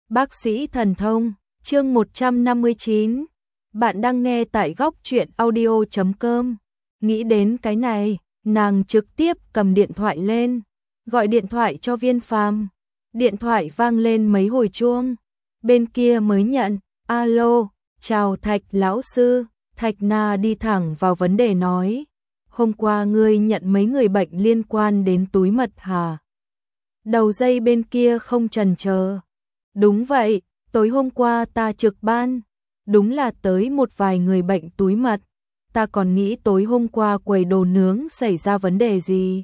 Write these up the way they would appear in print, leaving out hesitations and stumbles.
Bác sĩ thần thông, chương 159. Bạn đang nghe tại góc truyện audio.com. Nghĩ đến cái này, nàng trực tiếp cầm điện thoại lên, gọi điện thoại cho Viên Phàm. Điện thoại vang lên mấy hồi chuông, bên kia mới nhận, alo, chào Thạch lão sư. Thạch Na đi thẳng vào vấn đề nói, hôm qua ngươi nhận mấy người bệnh liên quan đến túi mật hả? Đầu dây bên kia không chần chờ. Đúng vậy, tối hôm qua ta trực ban, đúng là tới một vài người bệnh túi mật, ta còn nghĩ tối hôm qua quầy đồ nướng xảy ra vấn đề gì.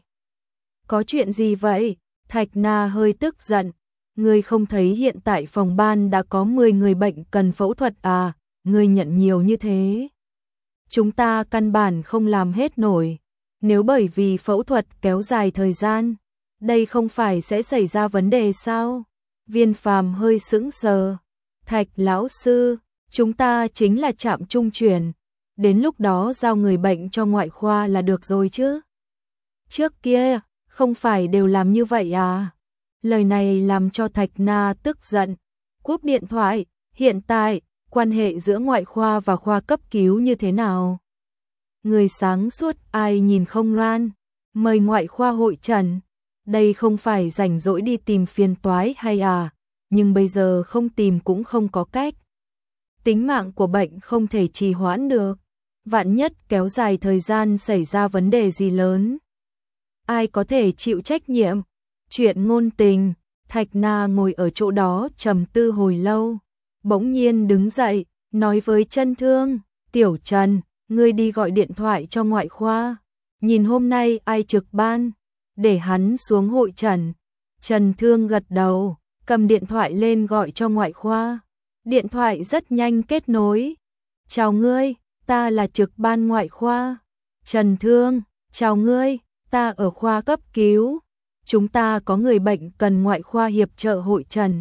Có chuyện gì vậy? Thạch Na hơi tức giận, ngươi không thấy hiện tại phòng ban đã có 10 người bệnh cần phẫu thuật à, ngươi nhận nhiều như thế. Chúng ta căn bản không làm hết nổi, nếu bởi vì phẫu thuật kéo dài thời gian, đây không phải sẽ xảy ra vấn đề sao? Viên Phàm hơi sững sờ. Thạch lão sư, chúng ta chính là trạm trung chuyển, đến lúc đó giao người bệnh cho ngoại khoa là được rồi chứ. Trước kia, không phải đều làm như vậy à? Lời này làm cho Thạch Na tức giận, cúp điện thoại. Hiện tại, quan hệ giữa ngoại khoa và khoa cấp cứu như thế nào? Người sáng suốt ai nhìn không loan, mời ngoại khoa hội trần. Đây không phải rảnh rỗi đi tìm phiền toái hay à, nhưng bây giờ không tìm cũng không có cách. Tính mạng của bệnh không thể trì hoãn được, vạn nhất kéo dài thời gian xảy ra vấn đề gì lớn. Ai có thể chịu trách nhiệm? Chuyện ngôn tình. Thạch Na ngồi ở chỗ đó trầm tư hồi lâu, bỗng nhiên đứng dậy, nói với Trân Thương, Tiểu Trần, ngươi đi gọi điện thoại cho ngoại khoa, nhìn hôm nay ai trực ban, để hắn xuống hội trần. Trần Thương gật đầu, cầm điện thoại lên gọi cho ngoại khoa. Điện thoại rất nhanh kết nối. Chào ngươi, ta là trực ban ngoại khoa. Trần Thương, chào ngươi, ta ở khoa cấp cứu. Chúng ta có người bệnh cần ngoại khoa hiệp trợ hội trần.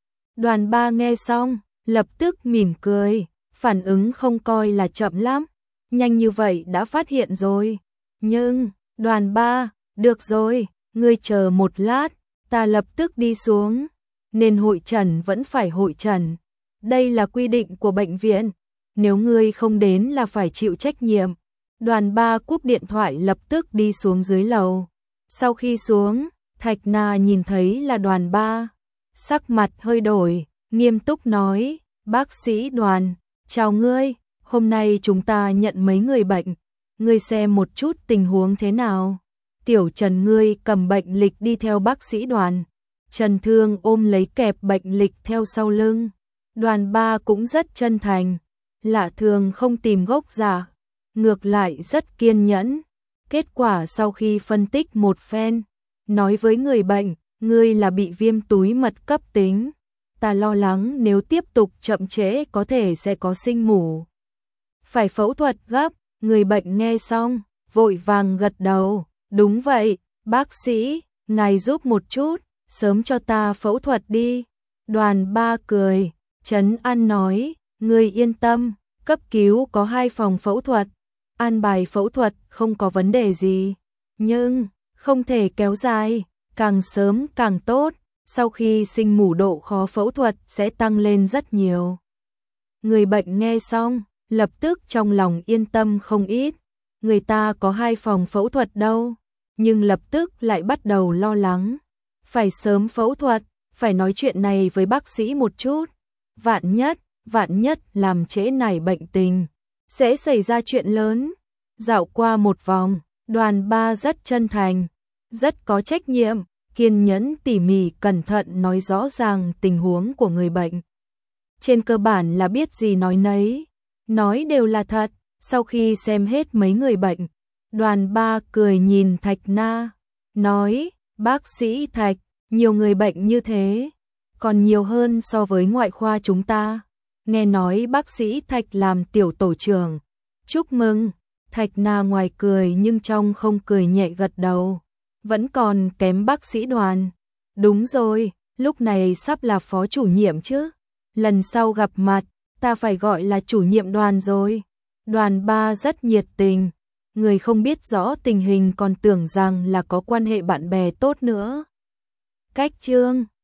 Đoàn 3 nghe xong, lập tức mỉm cười, phản ứng không coi là chậm lắm. Nhanh như vậy đã phát hiện rồi. Nhưng, đoàn 3, được rồi, ngươi chờ một lát, ta lập tức đi xuống. Nên hội trần vẫn phải hội trần. Đây là quy định của bệnh viện. Nếu ngươi không đến là phải chịu trách nhiệm. Đoàn 3 cúp điện thoại lập tức đi xuống dưới lầu. Sau khi xuống, Thạch Na nhìn thấy là đoàn 3. Sắc mặt hơi đổi, nghiêm túc nói, bác sĩ Đoàn, chào ngươi, hôm nay chúng ta nhận mấy người bệnh. Ngươi xem một chút tình huống thế nào. Tiểu Trần ngươi cầm bệnh lịch đi theo bác sĩ Đoàn. Trần Thương ôm lấy kẹp bệnh lịch theo sau lưng. Đoàn 3 cũng rất chân thành, lạ thường không tìm gốc giả, ngược lại rất kiên nhẫn. Kết quả sau khi phân tích một phen, nói với người bệnh, ngươi là bị viêm túi mật cấp tính. Ta lo lắng nếu tiếp tục chậm trễ có thể sẽ có sinh mủ. Phải phẫu thuật gấp. Người bệnh nghe xong, vội vàng gật đầu. Đúng vậy, bác sĩ, ngài giúp một chút, sớm cho ta phẫu thuật đi. Đoàn 3 cười, trấn an nói, ngươi yên tâm, cấp cứu có 2 phòng phẫu thuật, an bài phẫu thuật không có vấn đề gì. Nhưng, không thể kéo dài, càng sớm càng tốt, sau khi sinh mủ độ khó phẫu thuật sẽ tăng lên rất nhiều. Người bệnh nghe xong, lập tức trong lòng yên tâm không ít. Người ta có 2 phòng phẫu thuật đâu, nhưng lập tức lại bắt đầu lo lắng. Phải sớm phẫu thuật, phải nói chuyện này với bác sĩ một chút. Vạn nhất làm trễ nải bệnh tình, sẽ xảy ra chuyện lớn. Dạo qua một vòng, đoàn 3 rất chân thành, rất có trách nhiệm, kiên nhẫn tỉ mỉ cẩn thận nói rõ ràng tình huống của người bệnh. Trên cơ bản là biết gì nói nấy, nói đều là thật. Sau khi xem hết mấy người bệnh, đoàn 3 cười nhìn Thạch Na, nói, bác sĩ Thạch, nhiều người bệnh như thế, còn nhiều hơn so với ngoại khoa chúng ta. Nghe nói bác sĩ Thạch làm tiểu tổ trưởng, chúc mừng. Thạch Na ngoài cười nhưng trong không cười nhẹ gật đầu, vẫn còn kém bác sĩ Đoàn. Đúng rồi, lúc này sắp là phó chủ nhiệm chứ, lần sau gặp mặt, ta phải gọi là chủ nhiệm Đoàn rồi. Đoàn 3 rất nhiệt tình, người không biết rõ tình hình còn tưởng rằng là có quan hệ bạn bè tốt nữa. Cách chương